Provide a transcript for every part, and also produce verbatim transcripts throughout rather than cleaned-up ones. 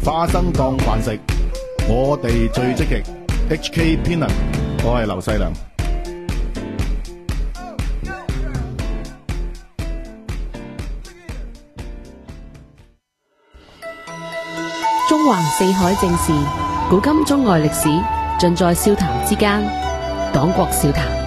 花生當飯食，我哋最積極。H K 天能，我係劉細良。 中環四海正事，古今中外歷史，盡在笑談之間。黨國笑談。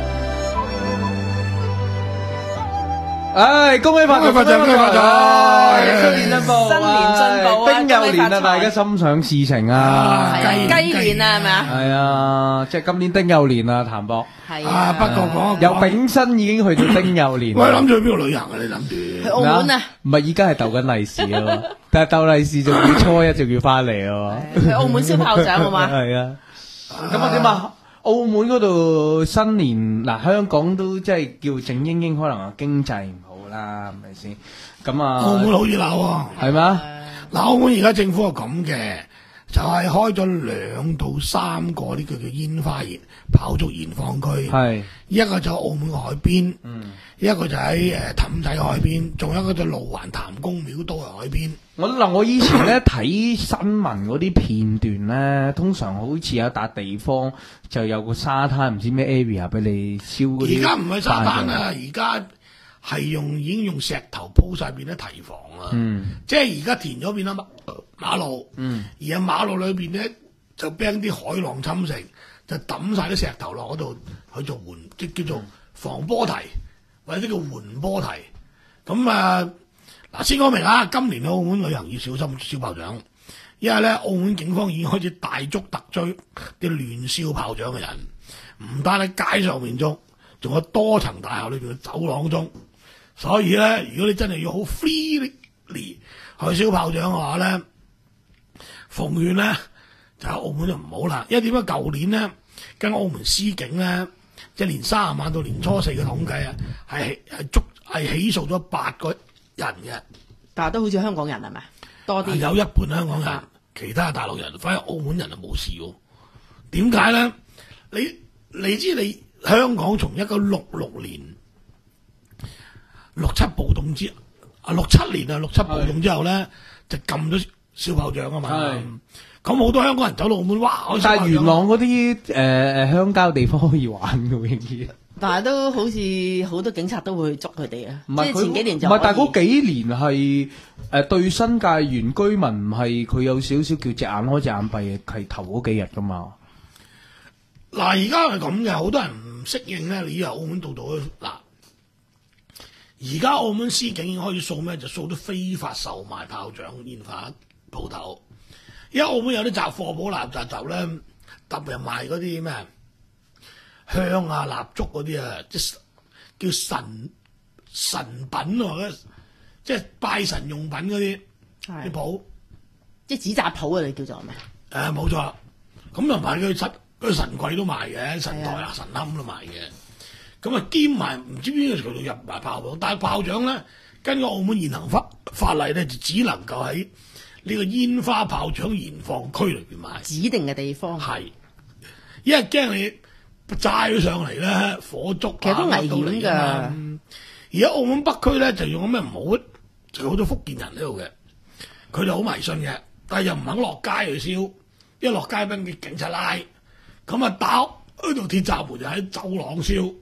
唉，恭喜發財，恭喜發財，新年進步， 新年進步啊！ 丁酉年啊，大家心想事成啊！ 雞年啊，係咪啊？ 係啊，即係今年丁酉年啊，譚博。 係啊，不過講由丙申已經去到丁酉年。 喂，諗住去邊度旅行啊？你諗住去澳門啊？ 唔係，而家係逗緊利是啊嘛，但係逗利是仲要初一仲要翻嚟啊嘛。 去澳門燒炮仗啊嘛。 係啊，咁啊點啊？澳門嗰度新年嗱，香港都即係叫靜英英，可能啊經濟唔好啦，係咪先？咁啊， 澳門好熱鬧喎， 係嘛？ 嗱，澳門而家政府係咁嘅，就係開咗兩到三個呢個叫煙花燃炮竹燃放區， 係一個就澳門嘅海邊， 嗯， 一個就喺誒氹仔海邊，仲有一個就路環譚公廟都係海邊。 我嗱，我以前咧睇新聞嗰啲片段咧，通常好似有一笪地方就有個沙灘，唔知咩 area 俾你燒嗰啲。 而家唔係沙灘啊，而家係用已經用石頭鋪晒變咗堤防啦。嗯，即係而家填咗變咗馬馬路。嗯，而喺馬路裏邊咧就俾啲海浪侵蝕，就抌晒啲石頭落嗰度去做緩，即叫做防波堤或者叫緩波堤。咁啊〜嗱，先講明啦，今年澳門旅行要小心燒炮仗，因為咧澳門警方已經開始大捉特追啲亂燒炮仗嘅人，唔單喺街上面捉，仲有多層大廈裏邊嘅走廊中。所以咧，如果你真係要好 freely 去燒炮仗嘅話咧，奉勸咧就喺澳門就唔好啦。因為點解舊年咧跟澳門司警咧，即係年卅晚到年初四嘅統計啊，係係捉係起訴咗八個人嘅， 但係都好似香港人係咪？多啲有一半香港人，其他係大陸人，反而澳門人就冇事喎。點解咧？你你知你香港從一九六六年六七暴動之啊六七年啊六七暴動之後咧，就禁咗燒炮仗啊嘛。咁好多香港人走到澳門，哇！ 但係元朗嗰啲誒誒鄉郊地方可以玩嘅喎，仍然。 但係都好似好多警察都會捉佢哋啊！即係前幾年就唔係，但係嗰幾年係誒、呃、對新界原居民唔係佢有少少叫隻眼開隻眼閉，係頭嗰幾日噶嘛。 嗱，而家係咁嘅，好多人唔適應咧。你以為澳門度度嗱，而家澳門司警已經開始掃咩？就掃啲非法售賣炮仗煙花鋪頭。因為澳門有啲雜貨鋪、垃圾集咧，特別係賣嗰啲咩香啊、蠟燭嗰啲啊，即係叫神神品喎，即係拜神用品嗰啲啲鋪， 即係紙紮鋪啊！你叫做咩？ 誒冇錯，咁又賣佢神佢神櫃都賣嘅，神台啊、神龕都賣嘅。咁啊兼埋唔知邊個渠道入埋炮仗，但係炮仗咧，根據澳門現行法法例咧，就只能夠喺呢個煙花炮仗燃放區裏邊賣， 指定嘅地方係，因為驚你齋咗上嚟咧，火燭其實都危險㗎。 而家澳門北區咧就用咩唔好，就好多福建人喺度嘅，佢就好迷信嘅，但係又唔肯落街去燒，一落街俾啲警察拉，咁啊打開度鐵閘門就喺走廊燒，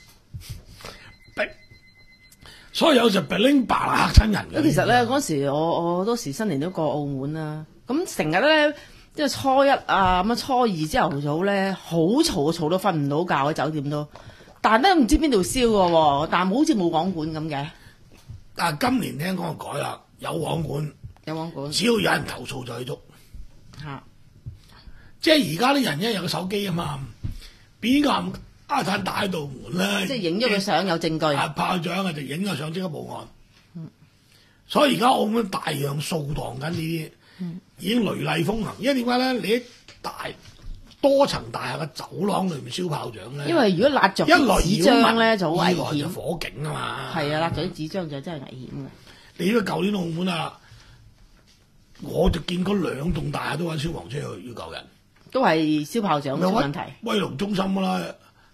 所以有時鼻拎白嚇親人嘅。 其實咧嗰時我我多時新年都過澳門啦，咁成日咧即係初一啊咁啊初二朝頭早咧好嘈，嘈到瞓唔到覺喺酒店都，但係都唔知邊度燒嘅喎，但係好似冇網管咁嘅。 但係今年聽講就改啦，有網管， 有網管， 只要有人投訴就去捉。 嚇、啊， 即係而家啲人因為有個手機啊嘛，邊個阿坦打喺度門咧？ 即係影咗個相有證據。 啊炮仗啊就影咗相即刻報案。嗯、所以而家澳門大量掃蕩緊呢啲，嗯、已經雷厲風行。因為點解咧？你喺大多層大廈嘅走廊裏面燒炮仗咧， 因為如果揦着啲紙張咧就好危險， 就火警啊嘛。 係啊，揦着啲紙張就真係危險嘅。 你呢個舊年澳門啊，我就見過兩棟大廈都揾消防車去要救人， 都係燒炮仗嘅問題。 威龍中心啦，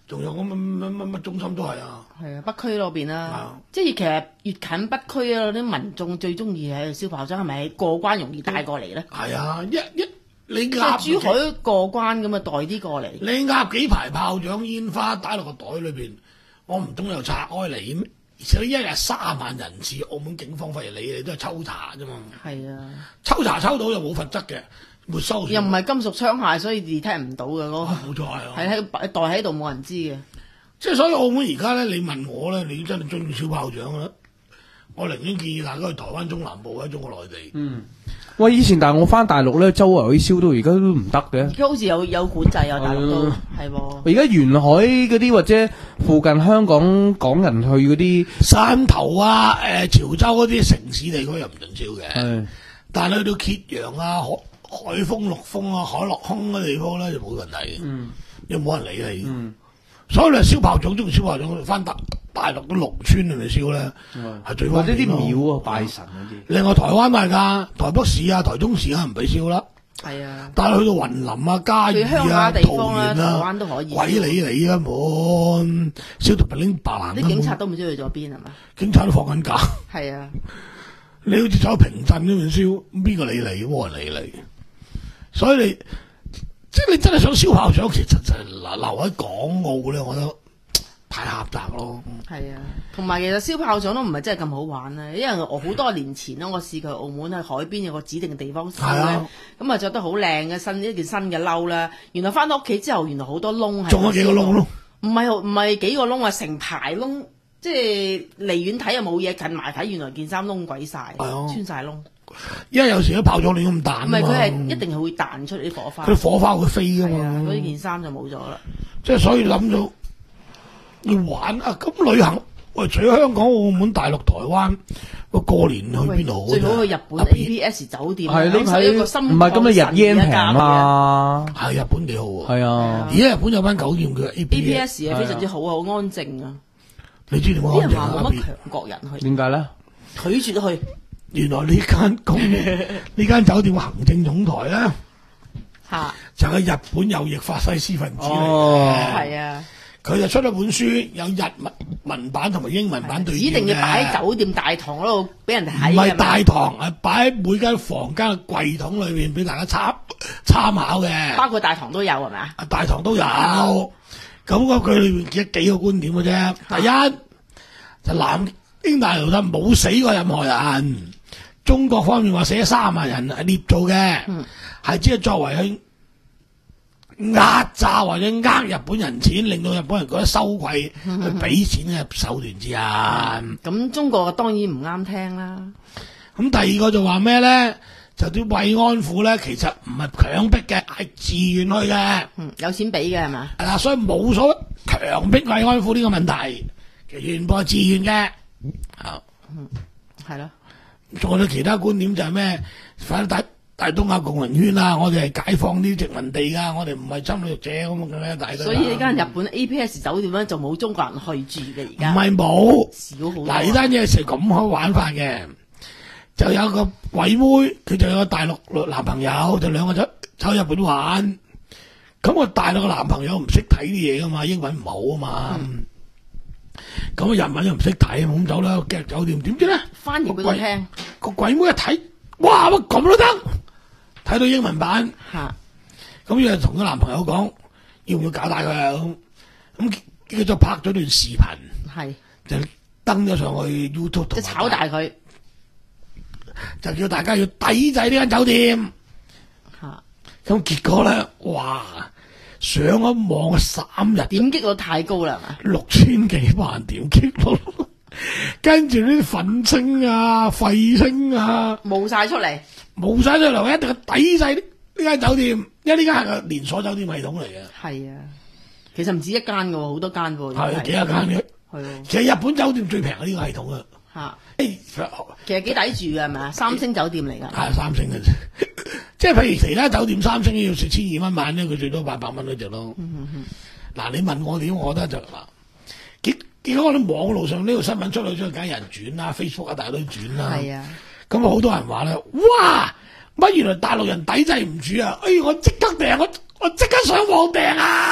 仲有咁乜乜乜乜中心都係啊。 係啊，北區嗰邊啦啊， 即係其實越近北區啊，啲民眾最中意係燒炮仗，係咪過關容易帶過嚟咧？ 係啊，一一你即鴨係珠海過關咁啊，帶啲過嚟。 你鴨幾排炮仗煙花打落個袋裏邊，我唔通又拆開嚟咩？而且一日三萬人次，澳門警方費事理你都係抽查啫嘛。 係啊， 抽查抽到又冇罰則嘅，沒收。 又唔係金屬槍械，所以 detect 唔到嘅嗰個。 冇錯係啊。 係喺袋喺度冇人知嘅。 即係所以澳門而家咧，你問我咧，你真係中意燒炮仗啦，我寧願建議大家去台灣中南部或者中國內地。 嗯，喂，以前但係我翻大陸咧，周圍可以燒到而家都唔得嘅。 而家好似有有管制啊，大陸都係喎。 而家沿海嗰啲或者附近香港港人去嗰啲汕頭啊、誒、潮州嗰啲城市地區又唔準燒嘅， 係但係去到揭陽啊、海海豐、陸豐啊、海陸空嗰啲地方咧就冇問題嘅， 嗯又冇人理你。 嗯所以你燒炮仗中意燒炮仗，翻大大陸啲農村嚟燒咧，係最或者啲方便咯。 廟啊拜神嗰啲。 另外台灣都係㗎，台北市啊、台中市啊唔俾燒啦。 係啊， 但係去到雲林啊、嘉義去鄉啊、 下地桃方咧， 園台灣啊， 都可以。 鬼理你啊冇，燒到白拎白蘭。 啲警察都唔知去咗邊係嘛？ 警察都放緊假。 係啊， 你好似走去平鎮嗰邊燒，咁邊個理你？冇人理你。所以你即係你真係想燒炮仗，其實就係留留喺港澳咧，我覺得太狹窄咯。 係啊，同埋其實燒炮仗都唔係真係咁好玩啊，因為我好多年前咧，我試過去澳門喺海邊有個指定嘅地方燒咧係啊， 咁啊着得好靚嘅新一件新嘅褸啦，原來翻到屋企之後，原來好多窿係中咗幾個窿咯。 唔係唔係幾個窿啊，成排窿，即係離遠睇又冇嘢，近埋睇原來件衫窿鬼晒， 係啊穿晒窿。 因為有時啲炮仗亂咁彈啊嘛， 唔係佢係一定係會彈出啲火花。 佢火花會飛㗎係啊， 嘛。 嗰件衫就冇咗啦。 即係所以諗到要玩啊！咁旅行喂，除咗香港、澳門、大陸、台灣，喂過年去邊度好最好去日本 A P S 酒店，享係呢排受一個心唔係咁你日 yen 平啊。 嘛？ 係日本幾好喎。 係啊而，家日本有間酒店叫 A A P P S， S 啊，非常之好啊，好安靜啊。 你知點解啲人安靜啊話冇乜強國人去， 點解咧？ 拒絕去原來呢間公呢間酒店嘅行政總裁咧， 嚇， 就係日本右翼法西斯分子嚟哦嘅。 係啊， 佢就出咗本書，有日文文版同埋英文版對指定要擺喺酒， 酒店大堂嗰度俾人唔睇。 係大係咪堂，係擺喺每間房間嘅櫃桶裏面俾大家參參考嘅。 包括大堂都有係咪啊？ 啊大堂都有，咁嗰佢裏面幾幾個觀點嘅啫。第一就南京大屠殺冇死過任何人，中國方面話死咗三萬人係捏造嘅，係只係作為去壓榨或者呃日本人錢，令到日本人覺得羞愧去俾錢嘅手段之一。咁、 咁中國當然唔啱聽啦。 第二個就話咩咧？就啲慰安婦咧，其實唔係強迫嘅，係自願去嘅。 嗯，有錢俾嘅係嘛？ 係啦，所以冇所謂強迫慰安婦呢個問題，其實全部係自願嘅。啊， 係咯， 仲有其他觀點就係咩？反正大大東亞共榮圈啊，我哋係解放啲殖民地㗎，我哋唔係侵略者咁嘅咧，大家。 所以呢間日本 A P S 酒店咧就冇中國人去住嘅而唔家。 係冇。 少好多。 嗱，呢單嘢係咁開玩法嘅，就有個鬼妹，佢就有個大陸男朋友，就兩個走走日本玩。咁個大陸嘅男朋友唔識睇啲嘢噶嘛，英文唔好啊嘛。咁啊、日文又唔識睇，咁走啦，夾酒店，點知咧？ 翻譯俾佢聽個鬼妹一睇，哇！乜咁都得？睇到英文版， 嚇， 咁又同個男朋友講，要唔要搞大佢啊？咁咁佢就拍咗段視頻， 係就登咗上去 YouTube 同埋即係炒大佢就叫大家要抵制呢間酒店。 嚇， 咁結果咧，哇！上咗網三日， 點擊率太高啦係嘛？ 六千幾萬點擊率，跟住呢啲粉星啊、廢星啊， 冇晒出嚟。 冇晒出嚟，一定要抵制呢呢間酒店，因為呢間係個連鎖酒店系統嚟嘅， 係啊，其實唔止一間嘅喎，好多間喎。 係幾多間嘅。 係喎其實日本酒店最平係呢個系統啊， 嚇， 誒其實幾抵住嘅係咪啊？三星酒店嚟㗎。 係三星嘅啫，即係譬如其他酒店三星要成千二蚊晚咧，佢最多八百蚊嗰隻咯。嗱、你問我點，我覺得就嗱，結結果我哋網路上呢個新聞出嚟出去，梗係有人轉啦，Facebook 啊大堆轉啦。 係啊， 咁好多人話咧，哇！乜原來大陸人抵制唔住啊！哎，我即刻訂，我我即刻上網訂啊！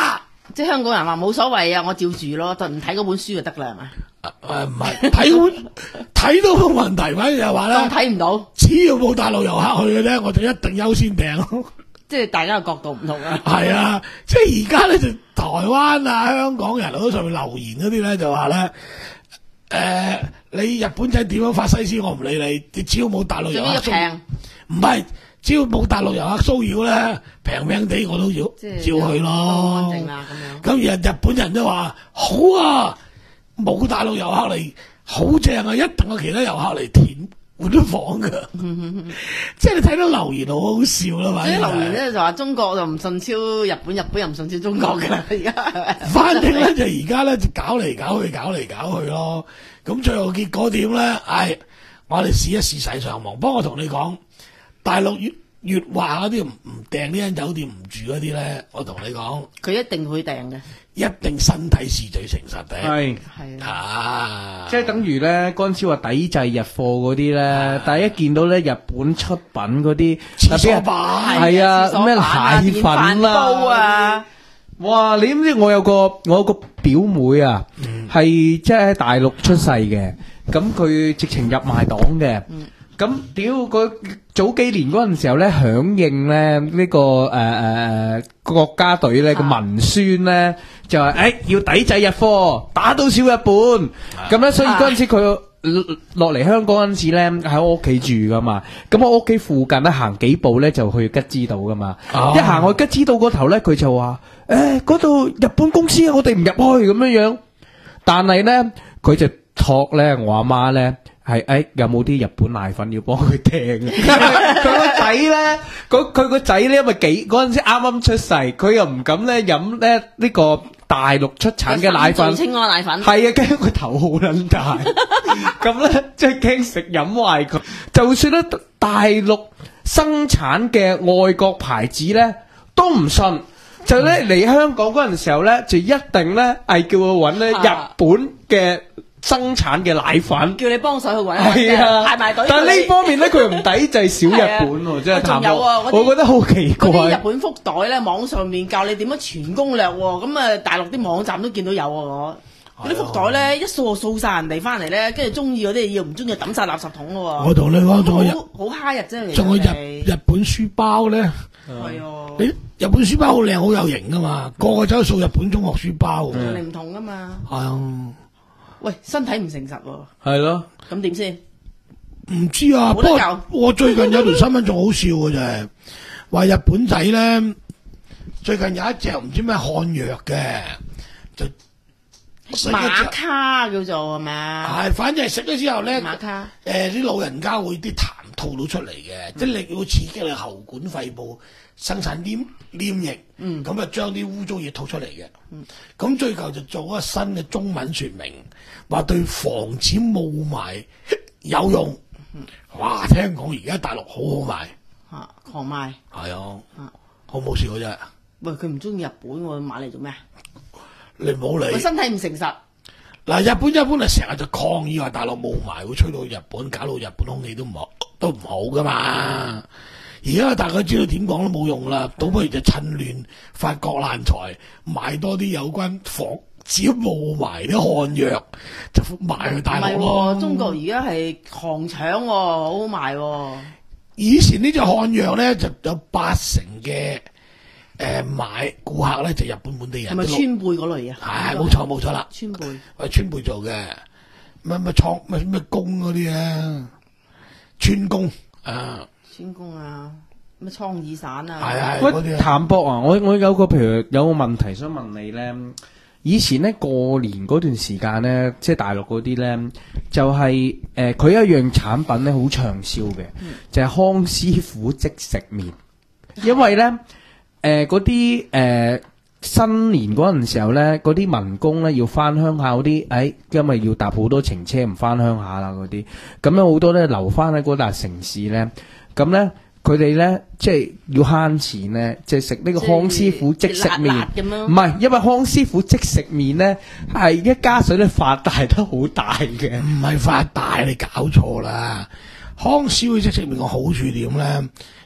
即係香港人話冇所謂啊，我照住咯，就唔睇嗰本書就得啦，係嘛？ 誒唔係睇本睇到冇問題，反正就話咧當睇唔到， 只要冇大陸遊客去嘅咧，我就一定優先訂。 即係大家嘅角度唔同啊。 係啊，即係而家咧就台灣啊、香港人喺上面留言嗰啲咧就話咧，誒你日本仔點樣發西施我唔理你，你只要冇大陸遊客仲要平， 唔係只要冇大陸遊客騷擾咧，平平地我都要照去咯。 安靜啦咁樣。 咁而日本人都話好啊，冇大陸遊客嚟好正啊，一定有其他遊客嚟填換咗房噶。即係你睇到留言好好笑啦嘛。 啲留言咧就話中國就唔順超日本，日本又唔順超中國噶啦，而家。 反正咧就而家咧就搞嚟搞去，搞嚟搞去咯。咁最後結果點咧？唉，我哋試一試世上望。不過我同你講，大陸越越話嗰啲唔唔訂呢間酒店唔住嗰啲咧，我同你講， 佢一定會訂嘅， 一定身體是最誠實嘅。 係係啊， 啊，即係等於咧嗰陣時話抵制日貨嗰啲咧，但係一見到咧日本出品嗰啲廁所板係啊廁所咩板蟹粉電飯煲啊， 哇！你知唔知我有個我有個表妹啊，係即係喺大陸出世嘅，咁佢直情入埋黨嘅。咁屌佢早幾年嗰陣時候咧，響應咧呢個誒誒誒國家隊咧個文宣咧，就係誒要抵制日貨，打倒小日本。咁咧，所以嗰陣時佢落嚟香港嗰陣時咧，喺我屋企住噶嘛。咁我屋企附近咧行幾步咧就去吉之島噶嘛。一行去吉之島嗰頭咧，佢就話誒嗰度日本公司我哋唔入去咁樣樣。但係咧，佢就託咧我阿媽咧。係誒，有冇啲日本奶粉要幫佢訂？佢個仔咧，佢佢個仔咧，因為幾嗰陣時啱啱出世，佢又唔敢咧飲咧呢個大陸出產嘅奶粉， 清安奶粉係啊，驚佢頭好撚大，咁咧即係驚食飲壞佢。就算咧大陸生產嘅外國牌子咧，都唔信。就咧嚟香港嗰陣時候咧，就一定咧係叫佢揾咧日本嘅。生產嘅奶粉， 叫你幫手去揾， 係啊， 排埋隊。 但係呢方面咧，佢又唔抵制小日本喎，真係仲有啊， 我覺得好奇怪。 嗰啲日本福袋咧，網上面教你點樣傳攻略喎，咁啊大陸啲網站都見到有啊，我嗰啲福袋咧一掃就掃曬人哋翻嚟咧，跟住中意嗰啲要唔中意抌曬垃圾桶嘅喎。 我同你講，仲有好蝦日啫， 仲有日日本書包咧， 係啊， 你日本書包好靚好有型噶嘛，個個走去掃日本中學書包， 你唔同噶嘛。 係啊。 喂，身體唔誠實喎， 係咯， 咁點先？ 唔知啊，不過我最近有條新聞仲好笑嘅就係話日本仔咧，最近有一隻唔知咩漢藥嘅，就馬卡叫做係咪？ 係，反正係食咗之後咧， 馬卡誒啲老人家會啲痰吐到出嚟嘅，即係你要刺激你喉管肺部生產黏黏液，咁啊將啲污糟嘢吐出嚟嘅。咁最後就做一個新嘅中文説明，話對防止霧霾有用。哇！聽講而家大陸好好賣， 嚇狂賣， 係啊，好冇笑嘅啫。 喂，佢唔中意日本，我買嚟做咩？ 你唔好理。 佢身體唔誠實。 嗱，日本一般係成日就抗議話大陸霧霾會吹到日本，搞到日本空氣都唔好，都唔好噶嘛。而家大家知道點講都冇用啦，倒不如就趁亂發國難財，買多啲有關防止霧霾啲漢藥，就賣去大陸咯。 唔係喎，中國而家係狂搶喎，好好賣喎。 以前呢隻漢藥咧就有八成嘅誒買顧客咧就日本本地人。 係咪川貝嗰類啊？ 係冇錯冇錯啦， 川貝喂川貝做嘅，乜乜倉乜乜工嗰啲啊，川工啊。 川工啊，咩創意散啊？ 係係喂， 嗰啲啊譚博啊，我我有個譬如有個問題想問你咧，以前咧過年嗰段時間咧，即係大陸嗰啲咧，就係誒佢一樣產品咧好暢銷嘅，就係康師傅即食麵，因為咧誒嗰啲誒新年嗰陣時候咧，嗰啲民工咧要翻鄉下嗰啲，誒因為要搭好多程車唔翻鄉下啦嗰啲，咁樣好多咧留翻喺嗰笪城市咧。咁咧，佢哋咧即係要慳錢咧，即係食呢個康師傅即食麵。唔係，因為康師傅即食麵咧係一加水咧發大得好大嘅。 唔係發大，你搞錯啦！康師傅即食麵個好處點咧？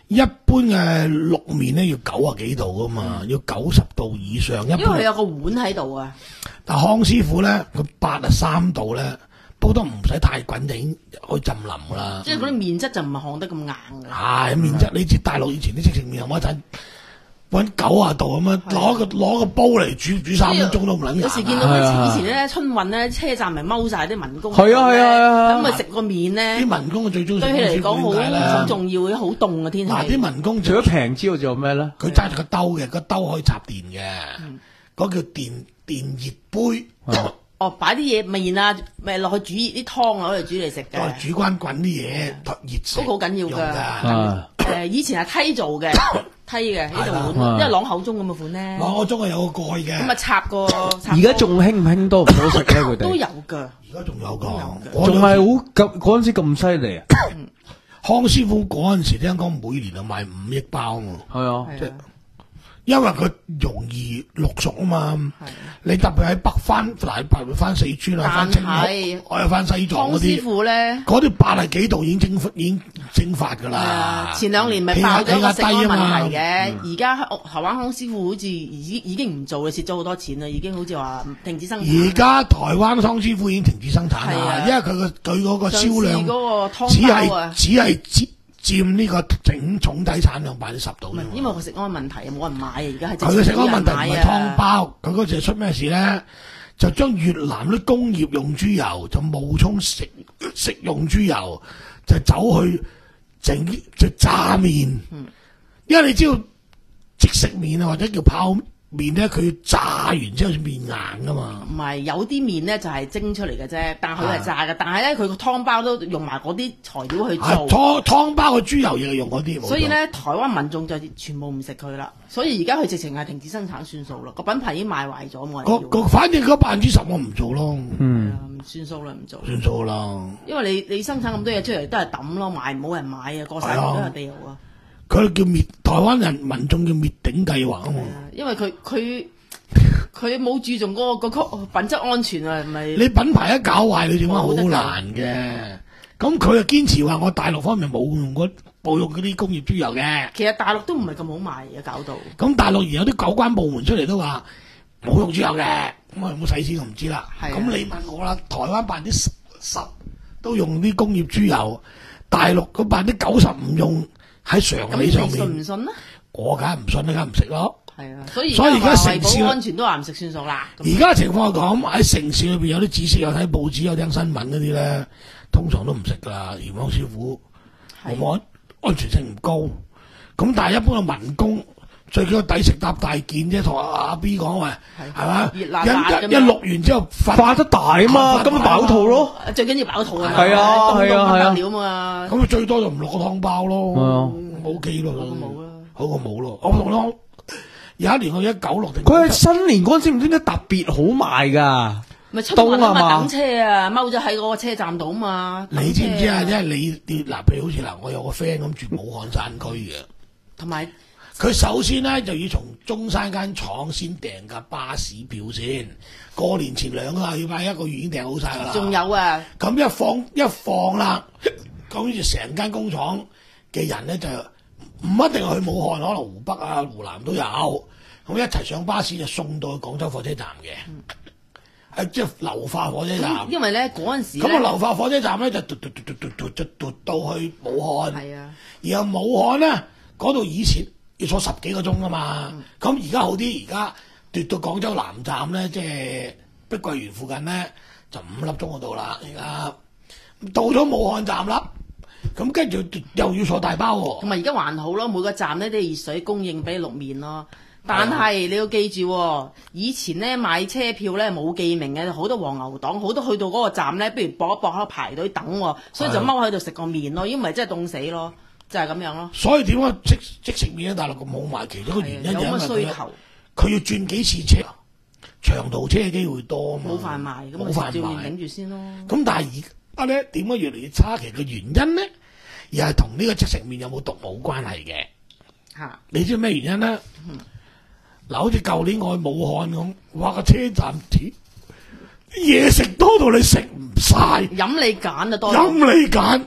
一般嘅淥麵咧要九啊幾度噶嘛，要九十度以上。一因為佢般有個碗喺度啊。 但康師傅咧，佢八啊三度咧，煲得唔使太滾就已經可以浸腍啦。 即係嗰啲麵質就唔係烘得咁硬嘅。 係麵質，你知大陸以前啲即食麵有冇一陣揾九啊度咁樣，攞個攞個煲嚟煮煮三分鐘都唔撚硬。 有時見到以前咧春運咧車站咪踎晒啲民工， 係啊係啊係啊咁咪食個麵咧。 啲民工最中意食對佢嚟講好好重重要嘅，好凍嘅天氣。 嗱，啲民工除咗平之外，仲有咩咧？ 佢揸住個兜嘅，個兜可以插電嘅，嗰叫電電熱杯。 哦，擺啲嘢麵啊，咪落去煮啲湯啊，攞嚟煮嚟食嘅。 再煮關滾啲嘢，熱食都好緊要㗎。 啊誒，以前係梯做嘅，梯嘅呢度係碗，因為朗口中咁嘅款咧。 朗口中係有個蓋嘅。 咁啊插個。 而家仲興唔興多唔多食咧？佢哋都有㗎。 而家仲有㗎， 仲係好咁嗰陣時咁犀利啊！ 康師傅嗰陣時聽講每年就賣五億包喎。 係啊， 係啊。 因為佢容易淥熟啊嘛，你特別喺北翻嗱，特別翻四川啊，翻青海，我又翻西藏嗰康師啲， 傅咧， 嗰啲八十幾度已經蒸已經蒸發㗎啦。 前兩年咪爆咗個食安問題嘅， 嗯而家台灣康師傅好似已已經唔做啦，蝕咗好多錢啦，已經好似話停止生產。 而家台灣康師傅已經停止生產係啊啦，因為佢個佢嗰個銷量上次嗰個只湯包啊係只係佔佔呢個整總體產量百分之十度啫嘛。 因為個食安問題啊，冇人買啊，而家係佢嘅食安問題唔係湯湯包，佢嗰時係出咩事咧？就將越南啲工業用豬油就冒充食食用豬油，就走去整就炸麵。 嗯因為你知道即食麵啊或者叫泡麵咧，佢炸完之後就面硬噶嘛。 唔係有啲麵咧就係蒸出嚟嘅啫，但係佢係炸嘅，但係咧佢個湯包都用埋嗰啲材料去啊做。 湯湯包嘅豬油亦係用嗰啲，冇錯所以咧，台灣民眾就全部唔食佢啦。所以而家佢直情係停止生產算數啦，個品牌已經賣壞咗，冇人要。 個個反正嗰百分之十我唔做咯， 嗯， 唔算數啦，唔做。 算數啦。 因為你你生產咁多嘢出嚟都係抌咯，賣冇人買啊，過晒年都有地號啊。 佢叫滅台灣人民眾叫滅頂計劃啊嘛。 因為佢佢佢冇注重嗰、個、個品質安全啊，唔係。 你品牌一搞壞，你點解好冇得救難嘅？咁佢又堅持話我大陸方面冇用過冇用嗰啲工業豬油嘅。 其實大陸都唔係咁好賣嘅，搞到。 咁大陸而有啲九關部門出嚟都話冇用豬油嘅，咁我有冇使錢我唔知啦。 係啊咁你問我啦，台灣百分之十十都用啲工業豬油，大陸嗰百分之九十唔用，喺常咁理上你信唔面， 信呢？ 我梗係唔信啦，梗係唔食咯。 係啊，所以所以而家話城市為保安全都話唔食算數啦。咁而家情況係咁，喺城市裏邊有啲知識，有睇報紙，有聽新聞嗰啲咧，通常都唔食噶啦。鹽康師傅係冇安安全性唔高，咁但係一般嘅民工最緊要抵食搭大件啫。同阿阿 B 講話係嘛， 熱辣辣咁樣一一錄完之後發化得大啊嘛，咁咪飽肚咯。 最緊要飽肚啊！ 係啊東東係啊係啊不得了嘛。 咁，最多就唔落個湯包咯係啊 ，O K 咯， 好過冇啦好過冇咯。我同你講，有一年我一九六定佢喺新年嗰陣時唔知點解特別好賣㗎。 咪出運啊東啊嘛嘛，等車啊，踎咗喺嗰個車站度啊嘛。 你知唔知啊？ 等車因為你啲嗱，譬如好似嗱，我有個 friend 咁住武漢山區嘅。 同埋佢首先咧就要從中山間廠先訂架巴士票先，過年前兩個禮拜一個月已經訂好晒㗎啦。 仲有啊， 咁一放一放啦，咁好似成間工廠嘅人咧就唔一定去武漢，可能湖北啊、湖南都有，咁一齊上巴士就送到去廣州火車站嘅，係即係流化火車站。 因為咧嗰陣時咁啊， 咧流化火車站咧就嘟嘟嘟嘟嘟嘟嘟嘟到去武漢。 係啊， 然後武漢咧嗰度以前要坐十幾個鐘噶嘛，咁而家好啲，而家奪到廣州南站咧，即係碧桂園附近咧，就五粒鐘就到啦。而家到咗武漢站啦，咁跟住又要坐大包喎。 同埋而家還好咯，每個站咧都有熱水供應俾你淥麵咯。但係你要記住喎，以前咧買車票咧冇記名嘅，好多黃牛黨，好多去到嗰個站咧，不如搏一搏喺度排隊等喎，所以就踎喺度食個麵咯，因為真係凍死咯，就係咁樣咯。 所以點解即即食麵喺大陸咁好賣？其中一個原因就係啊有乜係因為需求？ 佢要轉幾次車，長途車嘅機會多啊嘛。 冇飯賣，咁冇飯咪照賣。 頂住先咯。 咁但係而家咧點解越嚟越差？其實嘅原因咧，又係同呢個即食麵有冇毒冇關係嘅。 嚇， 你知咩原因咧？嗱、好似舊年我去武漢咁，哇個車站啲嘢食多到你食唔晒， 飲你揀啊多到。 飲你揀，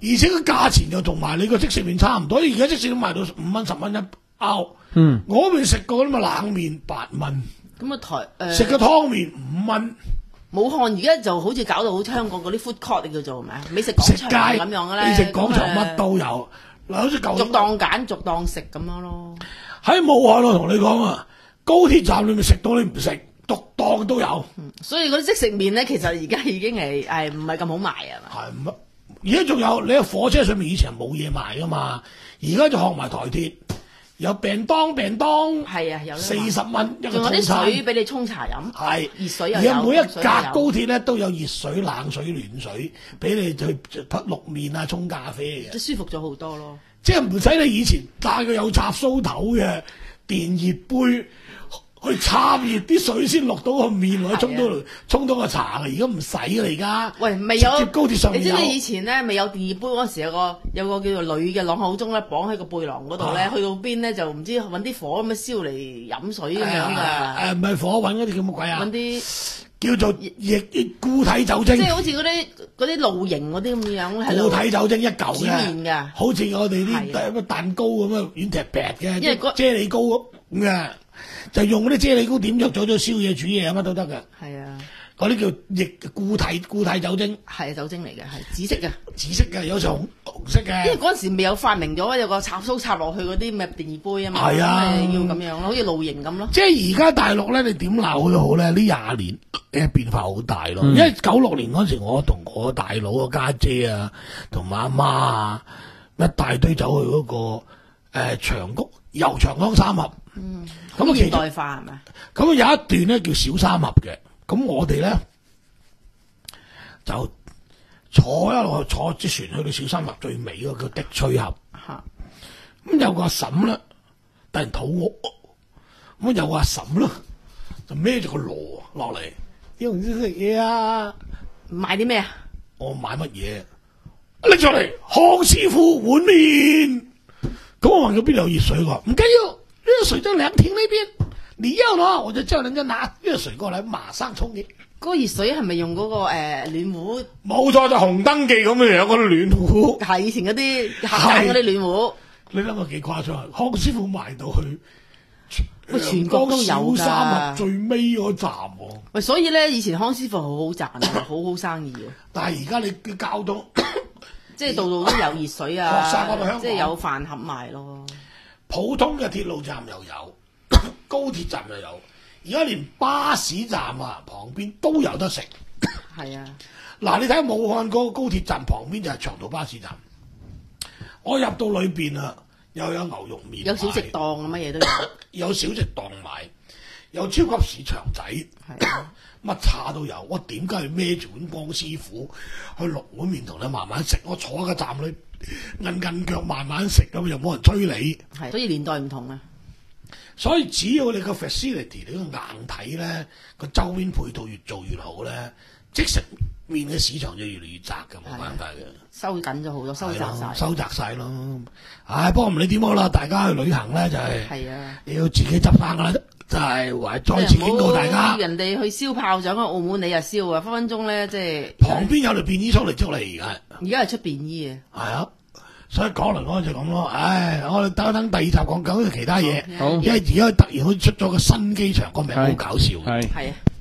而且個價錢就同埋你個即食麵差唔多。而家即食都賣到五蚊十蚊一包。 嗯， 我未食過啲嘛冷麵八蚊， 咁啊台誒食個湯麵五蚊。 武漢而家就好似搞到好似香港嗰啲 food court 你叫做咩美食廣場咁樣嘅咧， 美食廣場乜都有。嗱，好似舊逐檔揀逐檔食咁樣咯。 喺武漢我同你講啊，高鐵站裏面食到你唔食，逐檔都有。 嗯、所以嗰啲即食麵咧，其實而家已經係係唔係咁好賣啊嘛。 係唔？而家仲有你喺火車上面以前冇嘢賣噶嘛，而家就學埋台鐵。有便當便當， 係啊，有四十蚊一個仲有啲套餐， 水俾你沖茶飲， 係熱水又有。 而家每一格水又有高鐵咧都有熱水、冷水、暖水俾你去淥麵啊、沖咖啡嘅， 即係舒服咗好多咯。 即係唔使你以前帶個有插蘇頭嘅電熱杯去插熱啲水先落到個麵，或者沖到沖到個茶嘅，而家唔使啦而家。 喂，未有直接高鐵上面有。 你知唔知以前咧未有電熱杯嗰時有個有個叫做女嘅朗口鐘咧，綁喺個背囊嗰度咧， 啊去到邊咧就唔知揾啲火咁樣燒嚟飲水咁樣㗎。 誒唔係火揾嗰啲叫乜鬼啊？ 揾啲叫做液固體酒精。 即係好似嗰啲嗰啲露營嗰啲咁樣喺度固體酒精一嚿煮麵㗎， 好似我哋係啊啲乜蛋糕咁啊，軟踢劈嘅， 因為嗰啫喱糕咁嘅，就用嗰啲啫喱糕點着咗咗燒嘢煮嘢乜都得㗎。 係啊， 嗰啲叫液固體固體酒精， 係酒精嚟嘅，係紫色嘅。 紫色嘅，有時紅紅色因為嘅。 嗰陣時未有發明咗有個插蘇插落去嗰啲咩電熱杯啊嘛， 係啊咁咪要咁樣咯，好似露營咁咯。 即係而家大陸咧，你點鬧都好咧，呢廿年嘅變化好大咯。因為九六年嗰時，我同我大佬個家姐啊，同埋阿媽啊，一大堆走去嗰、個誒、呃、長谷遊長江三峽。 嗯， 咁啊，其現代實化係咪？ 咁啊有一段咧叫小三峽嘅，咁我哋咧就坐一路坐隻船去到小三峽最尾嗰個叫的翠峽。 嚇， 咁有個阿嬸咧，突然肚餓，咁有個阿嬸咧就孭住個籮落嚟，要唔要食嘢啊？ 買啲咩啊？ 我買乜嘢？拎咗嚟，康師傅碗麵。咁我問佢邊度有熱水，佢話唔緊要，熱水在涼亭呢邊。你要嘅話，我就叫人家拿熱水過嚟，馬上沖嘅。 嗰個熱水係咪用嗰、個、呃、暖壺？ 冇錯，就紅燈記咁嘅樣嗰啲暖壺。 係以前嗰啲客棧嗰啲暖壺。 你諗下幾誇張啊！康師傅賣到去喂全國都有㗎小三峽最尾嗰站喎。 喂，所以咧以前康師傅好好賺啊，好好生意啊。 但係而家你嘅交通， 即係度度都有熱水啊學晒我哋香港， 即係有飯盒賣咯。 普通嘅鐵路站又有，高鐵站又有，而家連巴士站啊旁邊都有得食。 係啊， 嗱，你睇下武漢嗰個高鐵站旁邊就係長途巴士站，我入到裏邊啊，又有牛肉麵， 有小食檔啊，乜嘢都有。 有小食檔買，有超級市場仔， 係啊， 乜茶都有。我點解要孭住碗江師傅去六碗麵同你慢慢食？我坐喺個站裏韌韌腳慢慢食咁，又冇人催你。 係，所以年代唔同啊。 所以只要你個 facility 你個硬體咧，個周邊配套越做越好咧，即食麵嘅市場就越嚟越窄嘅，冇辦法嘅。 收緊咗好多，收窄晒。 收窄晒咯。唉，不過唔理點好啦，大家去旅行咧就係、 係啊， 你要自己執翻噶啦，就係、話再次警告大家， 人哋去燒炮仗喺澳門，你又燒啊，分分鐘咧即係旁邊有條便衣倉嚟捉你而家。 而家係出便衣啊。 係啊，所以講嚟講去就咁咯。唉，我哋等一等第二集講講其他嘢， 好因為而家突然好似出咗個新機場，個名好搞笑。 係。 係啊。